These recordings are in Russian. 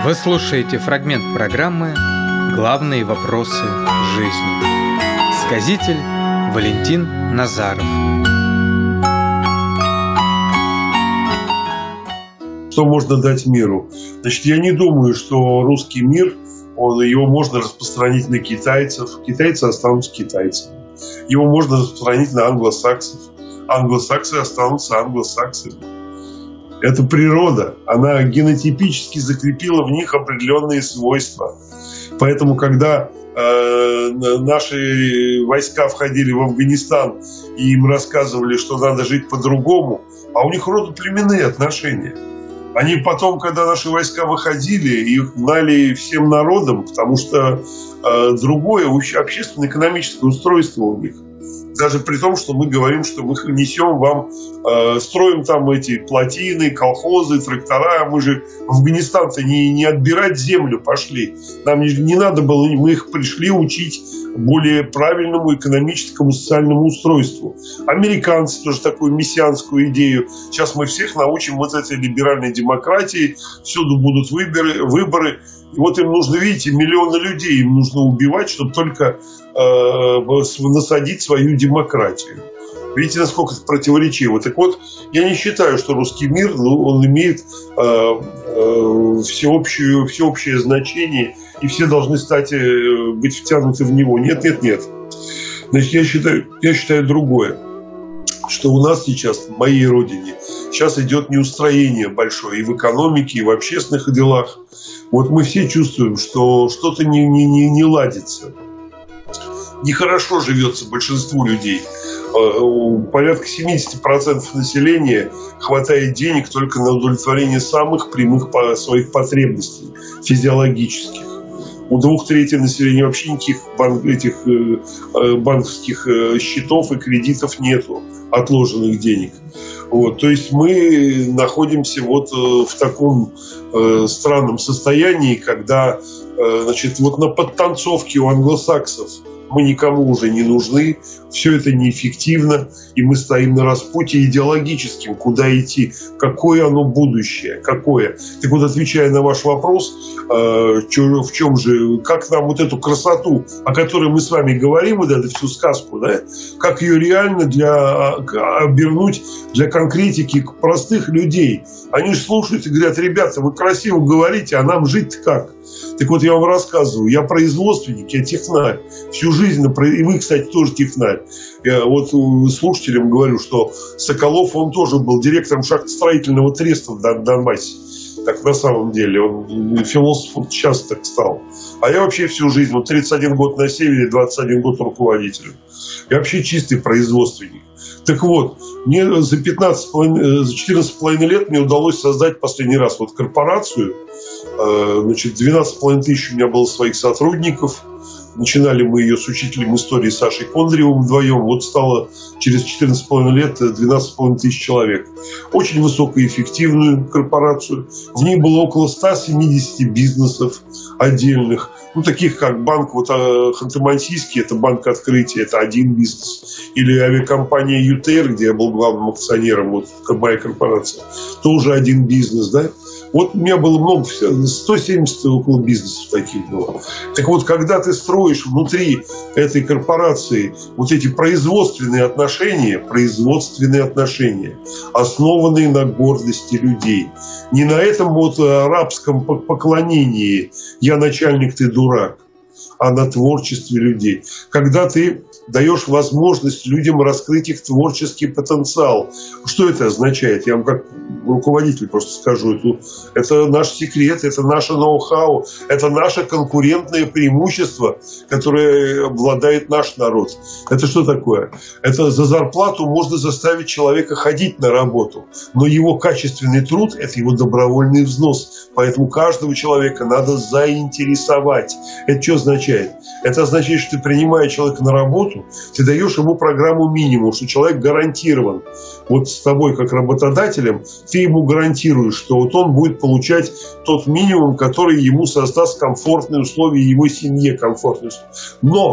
Вы слушаете фрагмент программы «Главные вопросы жизни». Сказитель Валентин Назаров. Что можно дать миру? Значит, я не думаю, что русский мир, его можно распространить на китайцев. Китайцы останутся китайцами. Его можно распространить на англосаксов. Англосаксы останутся англосаксами. Это природа. Она генотипически закрепила в них определенные свойства. Поэтому, когда наши войска входили в Афганистан и им рассказывали, что надо жить по-другому, а у них родоплеменные отношения. Они потом, когда наши войска выходили, их гнали всем народом, потому что другое общественно-экономическое устройство у них. Даже при том, что мы говорим, что мы несем вам, строим там эти плотины, колхозы, трактора. Мы же в Афганистан-то не отбирать землю пошли. Нам не надо было, мы их пришли учить более правильному экономическому, социальному устройству. Американцы тоже такую мессианскую идею. Сейчас мы всех научим вот этой либеральной демократии. Всюду будут выборы. И вот им нужно, видите, миллионы людей им нужно убивать, чтобы только насадить свою демократию. Видите, насколько это противоречиво. Так вот, я не считаю, что русский мир, он имеет всеобщее значение, и все должны быть втянуты в него. Нет. Значит, я считаю другое. Что у нас сейчас, в моей родине, сейчас идет неустроение большое и в экономике, и в общественных делах. Вот мы все чувствуем, что что-то не ладится. Нехорошо живется большинству людей. Порядка 70% населения хватает денег только на удовлетворение самых прямых своих потребностей физиологических. У 2/3 населения вообще никаких банковских счетов и кредитов нету, отложенных денег. Вот, то есть мы находимся вот в таком странном состоянии, когда вот на подтанцовке у англосаксов мы никому уже не нужны, все это неэффективно, и мы стоим на распутье идеологическим, куда идти, какое оно будущее, какое. Так вот, отвечая на ваш вопрос, в чем же, как нам вот эту красоту, о которой мы с вами говорим, вот эту всю сказку, да, как ее реально обернуть для конкретики простых людей. Они же слушают и говорят: ребята, вы красиво говорите, а нам жить-то как? Так вот, я вам рассказываю, я производственник, я технарь. Всю жизнь, и вы, кстати, тоже технарь. Я вот слушателям говорю, что Соколов, он тоже был директором шахтостроительного треста в Донбассе. Так на самом деле, он философом сейчас так стал. А я вообще всю жизнь, 31 год на севере, 21 год руководителем. Я вообще чистый производственник. Так вот, мне за 14,5 лет мне удалось создать последний раз корпорацию. 12,5 тысяч у меня было своих сотрудников. Начинали мы ее с учителем истории Сашей Кондревым вдвоем. Вот стало через 14,5 лет 12,5 тысяч человек. Очень высокоэффективную корпорацию. В ней было около 170 бизнесов отдельных. Таких как банк Ханты-Мансийский, это банк открытия, это один бизнес. Или авиакомпания ЮТР, где я был главным акционером, моя корпорация, тоже один бизнес, да. Вот у меня было много, 170 около бизнесов таких было. Так вот, когда ты строишь внутри этой корпорации вот эти производственные отношения, основанные на гордости людей, не на этом арабском поклонении «я начальник, ты дурак», а на творчестве людей. Когда ты даешь возможность людям раскрыть их творческий потенциал. Что это означает? Я вам как руководитель просто скажу. Это наш секрет, это наше ноу-хау, это наше конкурентное преимущество, которое обладает наш народ. Это что такое? Это за зарплату можно заставить человека ходить на работу, но его качественный труд – это его добровольный взнос. Поэтому каждого человека надо заинтересовать. Это что означает? Это означает, что ты, принимая человека на работу, ты даешь ему программу минимум, что человек гарантирован. Вот с тобой как работодателем ты ему гарантируешь, что он будет получать тот минимум, который ему создаст комфортные условия, его семье комфортные условия. Но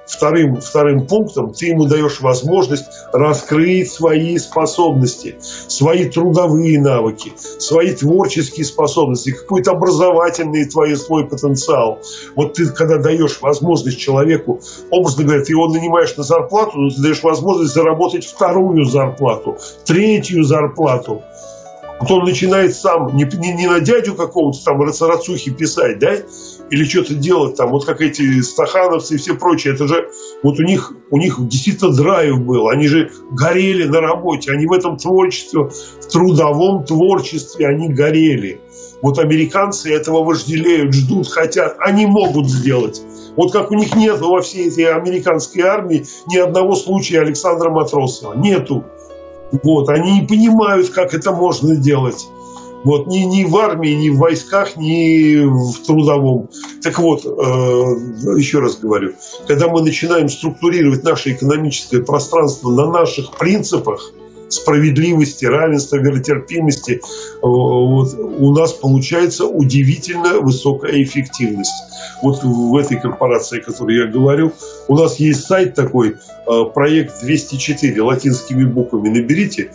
вторым пунктом ты ему даешь возможность раскрыть свои способности, свои трудовые навыки, свои творческие способности, какой-то образовательный свой потенциал. Вот ты, когда даешь возможность человеку, образно говоря, ты его нанимаешь на зарплату, но ты даешь возможность заработать вторую зарплату, третью зарплату. Вот он начинает сам не на дядю какого-то там рацухи писать, да, или что-то делать там, вот как эти стахановцы и все прочие. Это же вот у них действительно драйв был. Они же горели на работе, они в этом творчестве, в трудовом творчестве они горели. Вот американцы этого вожделеют, ждут, хотят, они могут сделать. Вот как у них нет во всей этой американской армии ни одного случая Александра Матросова. Нету. Вот, они не понимают, как это можно делать. Вот, ни в армии, ни в войсках, ни в трудовом. Так вот, еще раз говорю, когда мы начинаем структурировать наше экономическое пространство на наших принципах справедливости, равенства, веротерпимости, вот, у нас получается удивительно высокая эффективность. Вот в этой корпорации, о которой я говорю, у нас есть сайт такой, проект 204, латинскими буквами наберите,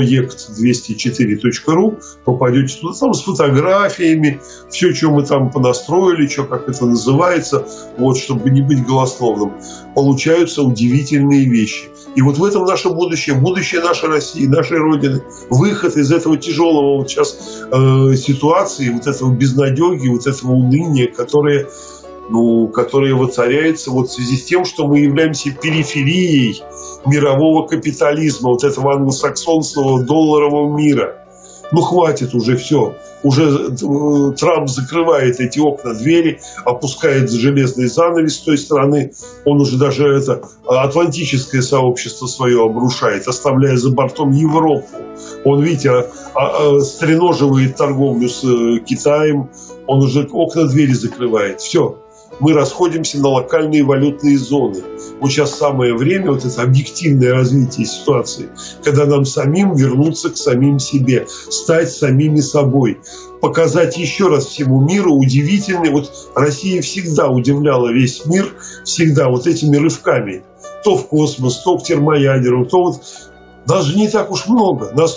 проект204.ru, попадете туда, там с фотографиями, все, что мы там понастроили, что, как это называется, вот, чтобы не быть голословным. Получаются удивительные вещи. И вот в этом наше будущее, будущее нашей России, нашей Родины, выход из этого тяжелого вот сейчас ситуации, вот этого безнадеги, вот этого уныния, которое воцаряется вот в связи с тем, что мы являемся периферией мирового капитализма, вот этого англосаксонского долларового мира. Ну, хватит уже, все. Уже Трамп закрывает эти окна, двери, опускает железный занавес с той стороны. Он уже даже атлантическое сообщество свое обрушает, оставляя за бортом Европу. Он, видите, стреноживает торговлю с Китаем. Он уже окна, двери закрывает. Все. Мы расходимся на локальные валютные зоны. Вот сейчас самое время, вот это объективное развитие ситуации, когда нам самим вернуться к самим себе, стать самими собой, показать еще раз всему миру удивительный. Вот Россия всегда удивляла весь мир, всегда вот этими рывками. То в космос, то к термоядеру, то вот даже не так уж много. На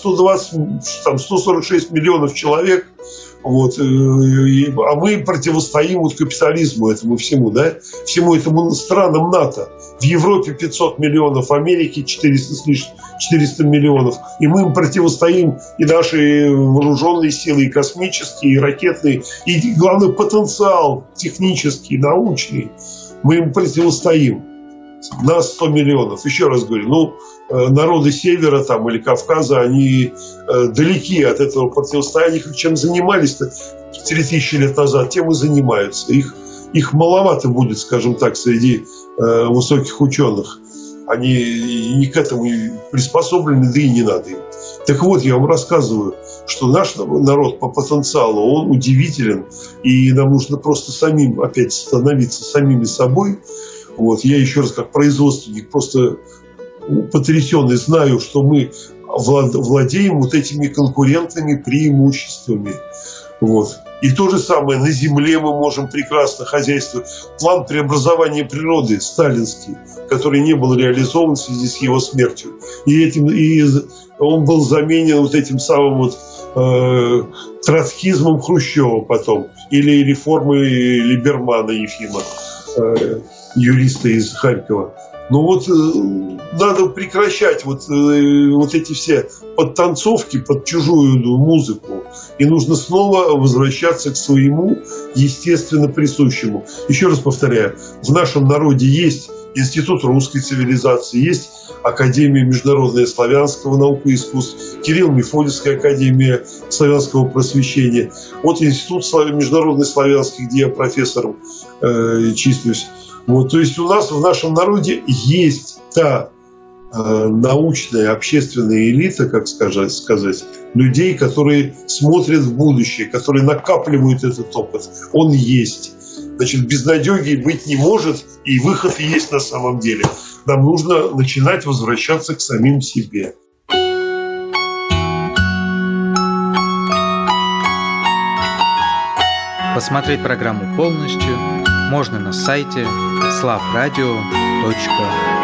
146 миллионов человек. Вот, а мы противостоим вот капитализму этому всему, да, всему этому странам НАТО. В Европе 500 миллионов, в Америке 400 миллионов. И мы им противостоим, и наши вооруженные силы, и космические, и ракетные, и, главное, потенциал технический, научный. Мы им противостоим. Нас 100 миллионов. Еще раз говорю, народы Севера там, или Кавказа, они далеки от этого противостояния. Чем занимались-то 3000 лет назад, тем и занимаются. Их маловато будет, скажем так, среди высоких ученых. Они не к этому приспособлены, да и не надо им. Так вот, я вам рассказываю, что наш народ по потенциалу, он удивителен. И нам нужно просто самим опять становиться самими собой. Вот, я еще раз как производственник просто потрясенный знаю, что мы владеем вот этими конкурентными преимуществами. Вот. И то же самое на земле мы можем прекрасно хозяйствовать. План преобразования природы сталинский, который не был реализован в связи с его смертью. И он был заменен вот этим самым троцкизмом Хрущева потом. Или реформой Либермана Ефима, юриста из Харькова. Но вот надо прекращать вот эти все подтанцовки под чужую музыку. И нужно снова возвращаться к своему естественно присущему. Еще раз повторяю, в нашем народе есть Институт русской цивилизации, есть Академия международная славянского наук и искусств, Кирилл-Мефодиевская академия славянского просвещения. Вот Институт международный славянский, где я профессором числюсь. Вот, то есть у нас в нашем народе есть та научная, общественная элита, как сказать, людей, которые смотрят в будущее, которые накапливают этот опыт. Он есть. Значит, безнадеги быть не может, и выход есть на самом деле. Нам нужно начинать возвращаться к самим себе. Посмотреть программу полностью можно на сайте slavradio.ru.